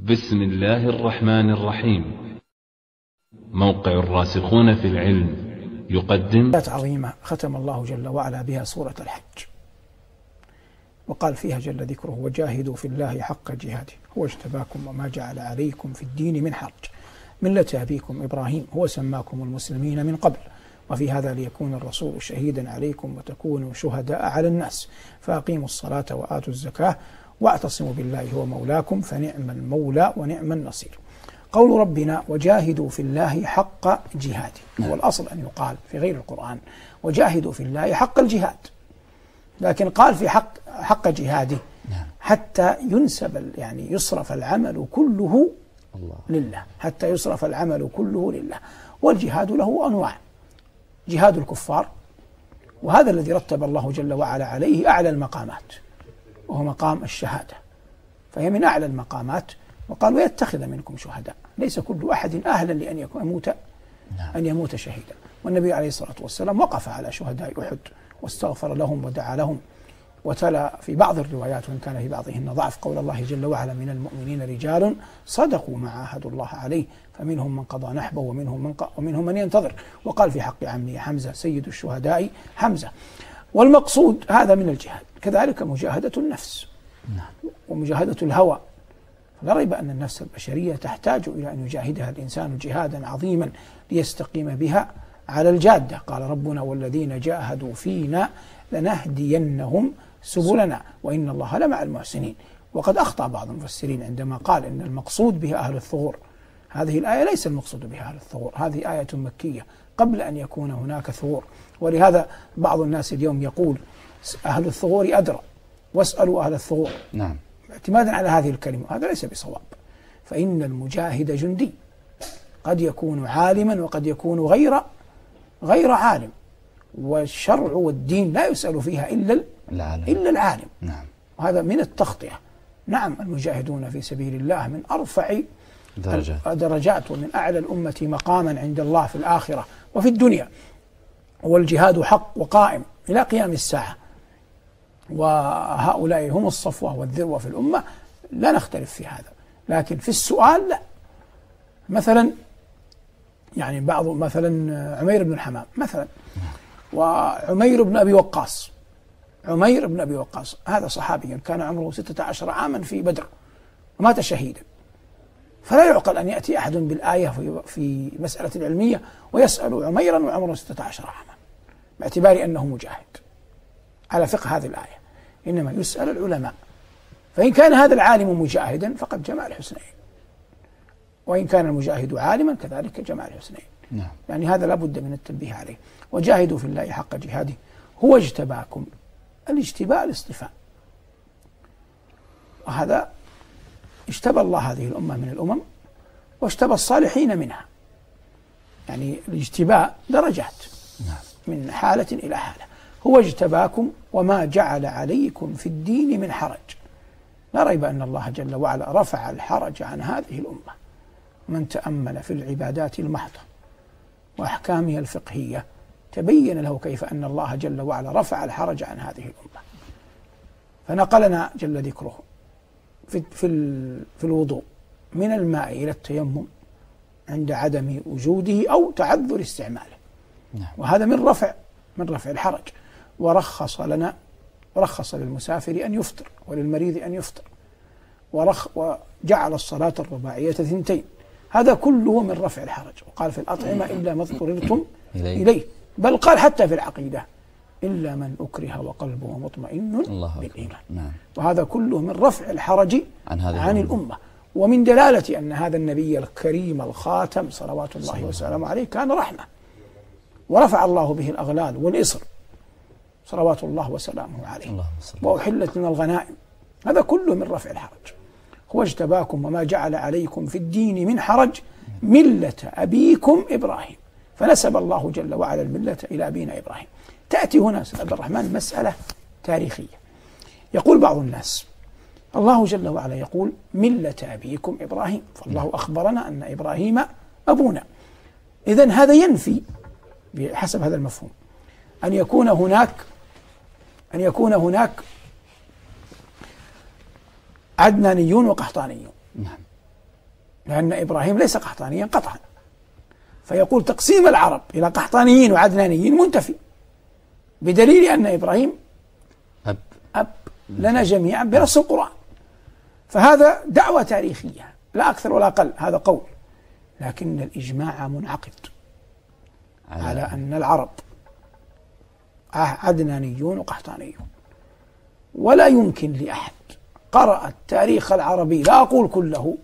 بسم الله الرحمن الرحيم. موقع الراسخون في العلم يقدم آيات عظيمة ختم الله جل وعلا بها سورة الحج، وقال فيها جل ذكره: وجاهدوا في الله حق جهاده هو اجتباكم وما جعل عليكم في الدين من حرج ملة أبيكم إبراهيم هو سماكم المسلمين من قبل وفي هذا ليكون الرسول شهيدا عليكم وتكونوا شهداء على الناس فأقيموا الصلاة وآتوا الزكاة واعتصموا بالله هو مولاكم فنعم المولى ونعم النصير. قول ربنا وجاهدوا في الله حق جهاده، هو الأصل أن يقال في غير القرآن وجاهدوا في الله حق الجهاد، لكن قال في حق جهاده حتى ينسب يعني يصرف العمل كله لله، حتى يصرف العمل كله لله. والجهاد له أنواع: جهاد الكفار، وهذا الذي رتب الله جل وعلا عليه أعلى المقامات وهو مقام الشهادة، فهي من أعلى المقامات. وقال ويتخذ منكم شهداء، ليس كل أحد أهلا لأن يموت شهيدا. والنبي عليه الصلاة والسلام وقف على شهداء أحد واستغفر لهم ودعا لهم، وتلا في بعض الروايات وإن كان في بعضهن ضعف قول الله جل وعلا: من المؤمنين رجال صدقوا ما عاهدوا الله عليه فمنهم من قضى نحبه ومنهم من ينتظر. وقال في حق عمه حمزة: سيد الشهداء حمزة. والمقصود هذا من الجهاد. كذلك مجاهدة النفس ومجاهدة الهوى، لا ريب أن النفس البشرية تحتاج إلى أن يجاهدها الإنسان جهادا عظيما ليستقيم بها على الجادة. قال ربنا: والذين جاهدوا فينا لنهدينهم سبلنا وإن الله لمع المحسنين. وقد أخطأ بعض المفسرين عندما قال إن المقصود بها أهل الثغور. هذه الآية ليس المقصود بها أهل الثغور، هذه آية مكية قبل أن يكون هناك ثغور. ولهذا بعض الناس اليوم يقول أهل الثغور أدرى واسألوا أهل الثغور، اعتمادا على هذه الكلمة. هذا ليس بصواب، فإن المجاهد جندي قد يكون عالما وقد يكون غير عالم، والشرع والدين لا يسأل فيها إلا العالم. وهذا من التخطئة. نعم، المجاهدون في سبيل الله من أرفع درجات ومن أعلى الأمة مقاما عند الله في الآخرة وفي الدنيا، والجهاد حق وقائم إلى قيام الساعة، وهؤلاء هم الصفوة والذروة في الأمة، لا نختلف في هذا. لكن في السؤال لا. مثلا يعني مثلا عمير بن الحمام مثلا، وعمير بن أبي وقاص. عمير بن أبي وقاص هذا صحابي كان عمره 16 عاما في بدر ومات شهيدا، فلا يعقل أن يأتي أحد بالآية في مسألة علمية ويسأل عميرا وعمره 16 عاما باعتبار أنه مجاهد على فقه هذه الآية، إنما يسأل العلماء. فإن كان هذا العالم مجاهدا فقد جمع الحسنين، وإن كان المجاهد عالما كذلك جمع الحسنين. يعني هذا لا بد من التنبيه عليه. وجاهدوا في الله حق جهاده هو اجتباكم. الاجتباء الاصطفاء، وهذا اجتبى الله هذه الأمة من الأمم واجتبى الصالحين منها. يعني الاجتباء درجات من حالة إلى حالة. هو اجتباكم وما جعل عليكم في الدين من حرج. لا ريب أن الله جل وعلا رفع الحرج عن هذه الأمة. من تأمل في العبادات المحضة وأحكامها الفقهية تبين له كيف أن الله جل وعلا رفع الحرج عن هذه الأمة. فنقلنا جل ذكره في الوضوء من الماء إلى التيمم عند عدم وجوده أو تعذر استعماله، وهذا من رفع الحرج. ورخص للمسافر أن يفطر وللمريض أن يفطر، وجعل الصلاة الرباعية 2، هذا كله من رفع الحرج. وقال في الأطعمة إلا ما اضطررتم إليه، بل قال حتى في العقيدة إلا من أكره وقلبه مطمئن بالإيمان. وهذا كله من رفع الحرج عن الأمة، ومن دلالة أن هذا النبي الكريم الخاتم صلوات الله وسلامه عليه كان رحمة، ورفع الله به الأغلال والإصر صلوات الله وسلامه عليه، وأحلت من الغنائم. هذا كله من رفع الحرج. هو اجتباكم وما جعل عليكم في الدين من حرج ملة أبيكم إبراهيم، فنسب الله جل وعلا الملة إلى أبينا إبراهيم. تأتي هنا أستاذ عبد الرحمن مسألة تاريخية. يقول بعض الناس الله جل وعلا يقول ملة أبيكم إبراهيم، فالله أخبرنا أن إبراهيم أبونا. إذن هذا ينفي بحسب هذا المفهوم أن يكون هناك عدنانيون وقحطانيون. لأن إبراهيم ليس قحطانيا قطعا، فيقول تقسيم العرب إلى قحطانيين وعدنانيين منتفي، بدليل أن إبراهيم أب لنا جميعا بنص القرآن. فهذا دعوة تاريخية لا أكثر ولا أقل، هذا قول، لكن الإجماع منعقد على أن العرب عدنانيون وقحطانيون، ولا يمكن لأحد قرأ التاريخ العربي، لا أقول كله،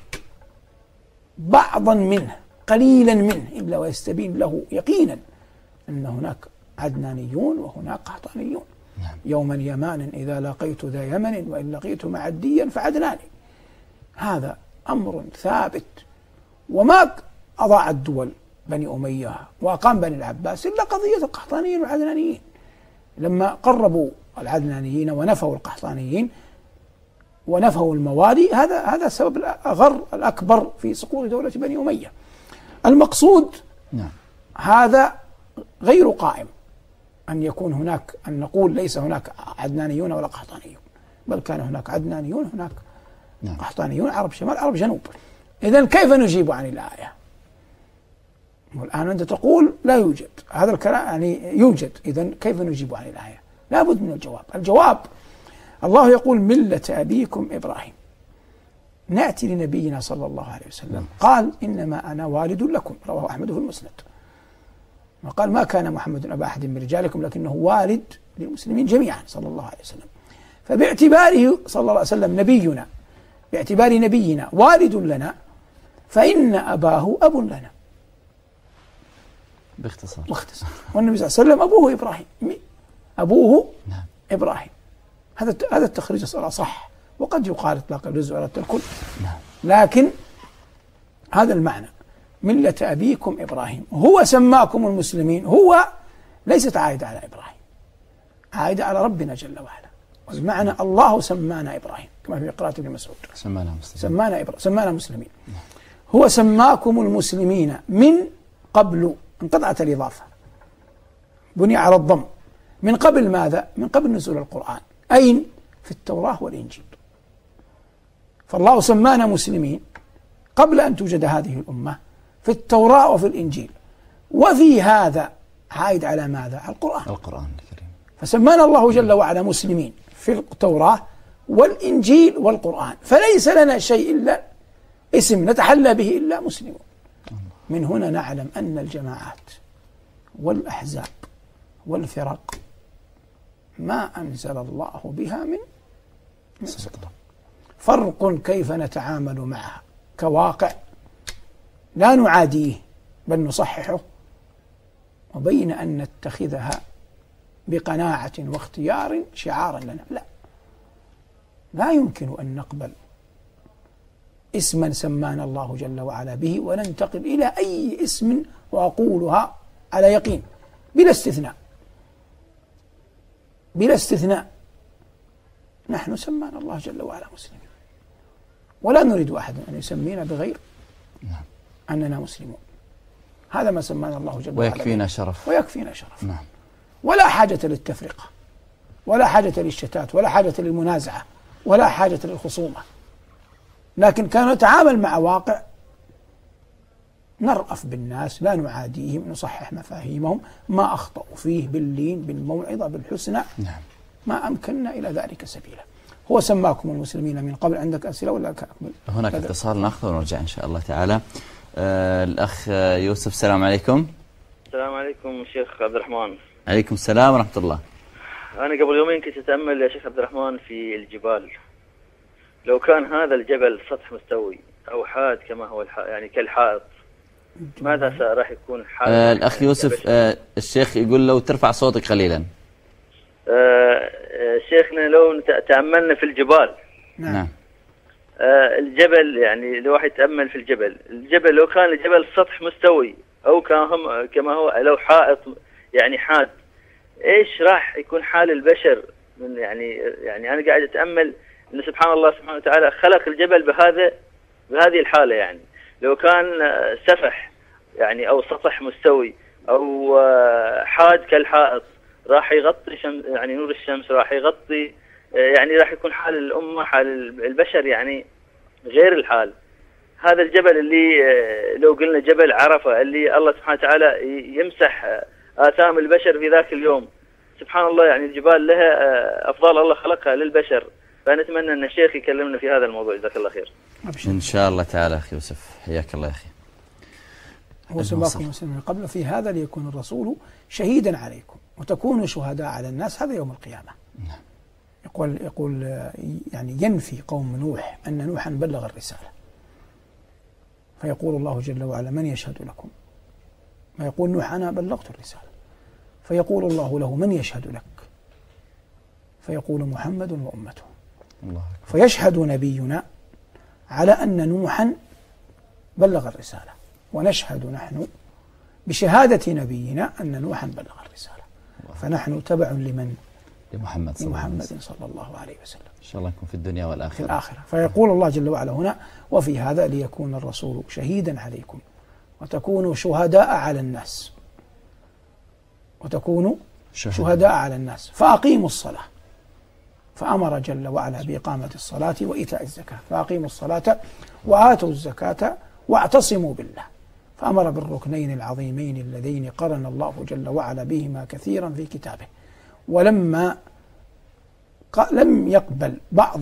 بعضا منه قليلا منه، إلا ويستبين له يقينا أن هناك عدنانيون وهناك قحطانيون. يوما يمان إذا لقيت ذا يمن وإن لقيت معديا فعدناني. هذا أمر ثابت، وما أضاع الدول بني أمية وأقام بني العباس إلا قضية القحطانيين والعدنانيين. لما قربوا العدنانيين ونفوا القحطانيين ونفوا الموالي، هذا السبب الأغر الأكبر في سقوط دولة بني أمية. المقصود هذا غير قائم أن يكون هناك، أن نقول ليس هناك عدنانيون ولا قحطانيون، بل كان هناك عدنانيون هناك قحطانيون، عرب شمال عرب جنوب. إذن كيف نجيب عن الآية؟ والآن أنت تقول لا يوجد هذا الكلام، يعني يوجد، إذن كيف نجيب عن الآية؟ لا بد من الجواب. الجواب الله يقول ملة أبيكم إبراهيم. نأتي لنبينا صلى الله عليه وسلم قال إنما أنا والد لكم، رواه أحمد في المسند، وقال ما كان محمد أبا أحد من رجالكم لكنه والد للمسلمين جميعا صلى الله عليه وسلم. فباعتباره صلى الله عليه وسلم نبينا، باعتبار نبينا والد لنا، فإن أباه أب لنا باختصار. والنبي صلى الله عليه وسلم أبوه إبراهيم، أبوه إبراهيم. هذا التخريج الأصح، وقد يقال إطلاق الجزء على الكل، لكن هذا المعنى ملة أبيكم إبراهيم. هو سماكم المسلمين، هو ليست عائدة على إبراهيم، عائدة على ربنا جل وعلا. والمعنى الله سمانا إبراهيم كما في قراءة ابن مسعود، سمانا مسلمين. هو سماكم المسلمين من قبل، انقطعت الإضافة، بني على الضم، من قبل ماذا؟ من قبل نزول القرآن، أين؟ في التوراة والإنجيل. فالله سمانا مسلمين قبل أن توجد هذه الأمة، في التوراة وفي الإنجيل. وفي هذا عائد على ماذا؟ على القرآن الكريم. فسمانا الله جل وعلا مسلمين في التوراة والإنجيل والقرآن، فليس لنا شيء إلا اسم نتحلى به إلا مسلمون. من هنا نعلم أن الجماعات والأحزاب والفرق ما أنزل الله بها من سلطان. فرق كيف نتعامل معها كواقع لا نعاديه بل نصححه، وبين أن نتخذها بقناعة واختيار شعارا لنا. لا يمكن أن نقبل اسما سمانا الله جل وعلا به وننتقل إلى أي اسم، وأقولها على يقين بلا استثناء، نحن سمانا الله جل وعلا مسلمين، ولا نريد أحد أن يسمينا بغير أننا مسلمون. هذا ما سمانا الله جل وعلا، ويكفينا شرف. ولا حاجة للتفرقة، ولا حاجة للشتات، ولا حاجة للمنازعة، ولا حاجة للخصومة، لكن كان نتعامل مع واقع نرأف بالناس، لا نعاديهم، نصحح مفاهيمهم، ما أخطأوا فيه باللين بالموعظة بالحسنى، ما أمكننا إلى ذلك سبيلا. هو سماكم المسلمين من قبل. عندك أسئلة ولا أكمل؟ هناك اتصال نأخذ ونرجع إن شاء الله تعالى. الأخ يوسف، السلام عليكم. السلام عليكم شيخ عبد الرحمن. عليكم السلام ورحمة الله. أنا قبل يومين كنت أتأمل يا شيخ عبد الرحمن في الجبال، لو كان هذا الجبل سطح مستوي أو حاد كما هو يعني كالحائط، ماذا راح يكون حال الأخ يوسف؟ الشيخ يقول لو ترفع صوتك قليلا. شيخنا لو تأملنا في الجبال، نعم، الجبل يعني لو واحد يتأمل في الجبل لو كان الجبل سطح مستوي أو كما هو لو حائط يعني حاد، إيش راح يكون حال البشر؟ من يعني أنا قاعد أتأمل إن سبحان الله سبحانه وتعالى خلق الجبل بهذه الحالة. يعني لو كان سفح يعني أو سطح مستوي أو حاد كالحائط، راح يغطي يعني نور الشمس، راح يغطي يعني راح يكون حال الأمة حال البشر يعني غير الحال. هذا الجبل اللي لو قلنا جبل عرفة اللي الله سبحانه وتعالى يمسح آثام البشر في ذاك اليوم، سبحان الله، يعني الجبال لها أفضال الله خلقها للبشر. فنتمنى أن الشيخ يكلمنا في هذا الموضوع. جزاك الله خير. إن شاء الله تعالى أخي يوسف، حياك الله يا أخي. وسباكم وسلم قبل في هذا ليكون الرسول شهيدا عليكم وتكونوا شهداء على الناس، هذا يوم القيامة. يقول يعني ينفي قوم نوح أن نوحا بلغ الرسالة، فيقول الله جل وعلا من يشهد لكم؟ فيقول نوح أنا بلغت الرسالة، فيقول الله له من يشهد لك؟ فيقول محمد وأمته. فيشهد نبينا على أن نوحا بلغ الرسالة، ونشهد نحن بشهادة نبينا أن نوحا بلغ الرسالة، فنحن تبع لمن؟ لمحمد صلى الله عليه وسلم. إن شاء الله نكون في الدنيا والآخرة. في الآخرة. فيقول الله جل وعلا هنا وفي هذا ليكون الرسول شهيدا عليكم وتكونوا شهداء على الناس، وتكونوا شهداء على الناس فأقيموا الصلاة. فأمر جل وعلا بإقامة الصلاة وإيتاء الزكاة، فأقيموا الصلاة وآتوا الزكاة واعتصموا بالله. فأمر بالركنين العظيمين اللذين قرن الله جل وعلا بهما كثيرا في كتابه. ولما لم يقبل بعض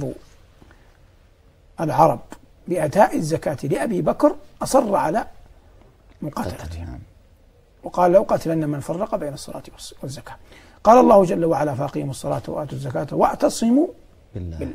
العرب بأداء الزكاة لأبي بكر أصر على مقاتلته، وقال لو قتلن من فرق بين الصلاة والزكاة. قال الله جل وعلا فأقيموا الصلاة وآتوا الزكاة واعتصموا بالله.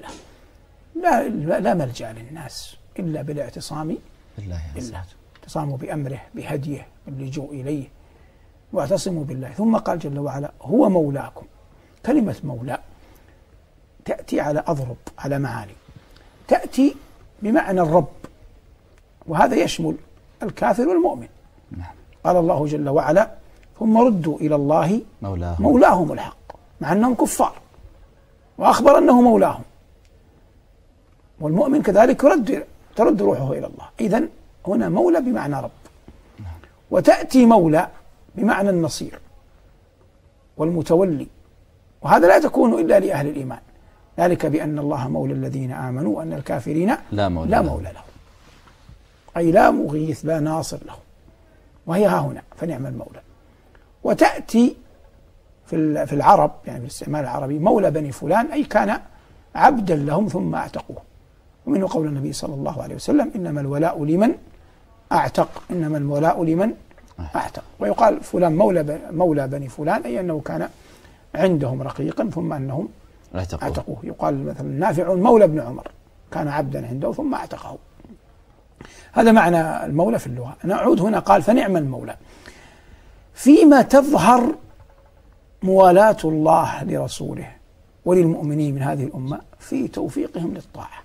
لا ملجأ للناس إلا بالاعتصام بالله. اعتصاموا بأمره بهديه باللجوء إليه، واعتصموا بالله. ثم قال جل وعلا هو مولاكم. كلمة مولى تأتي على أضرب على معاني، تأتي بمعنى الرب، وهذا يشمل الكافر والمؤمن. قال الله جل وعلا ثم ردوا إلى الله مولاهم الحق، مع أنهم كفار، وأخبر أنه مولاهم. والمؤمن كذلك ترد روحه إلى الله. إذن هنا مولى بمعنى رب، وتأتي مولى بمعنى النصير والمتولي، وهذا لا تكون إلا لأهل الإيمان، ذلك بأن الله مولى الذين آمنوا وأن الكافرين لا مولى لهم، أي لا مغيث لا ناصر له، وهي ها هنا فنعم المولى. وتأتي في العرب يعني في الاستعمال العربي مولى بني فلان، أي كان عبدا لهم ثم أعتقوه. ومنه قول النبي صلى الله عليه وسلم إنما الولاء لمن أعتق، إنما الولاء لمن أعتق. ويقال فلان مولى بني فلان، أي أنه كان عندهم رقيقا ثم أنهم أعتقوه. يقال مثلا نافع مولى ابن عمر كان عبدا عنده ثم أعتقه. هذا معنى المولى في اللغة. نعود هنا قال فنعم المولى، فيما تظهر موالاة الله لرسوله وللمؤمنين من هذه الأمة في توفيقهم للطاعة،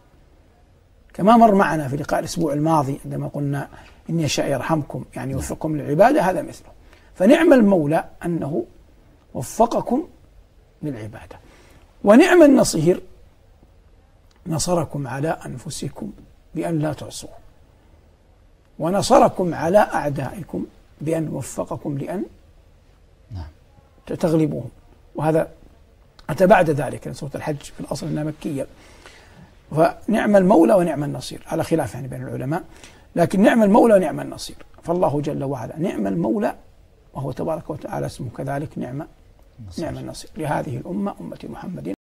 كما مر معنا في لقاء الأسبوع الماضي عندما قلنا إن يشاء يرحمكم، يعني يوفقكم للعبادة، هذا مثله. فنعم المولى أنه وفقكم للعبادة. ونعم النصير نصركم على أنفسكم بأن لا تعصوا، ونصركم على أعدائكم بأن وفقكم لأن تغلبوهم. وهذا أتى بعد ذلك، سورة الحج في الأصل أنها مكية. فنعم المولى ونعم النصير على خلاف يعني بين العلماء، لكن نعم المولى ونعم النصير. فالله جل وعلا نعم المولى، وهو تبارك وتعالى اسمه كذلك نعم النصير لهذه الأمة أمة محمد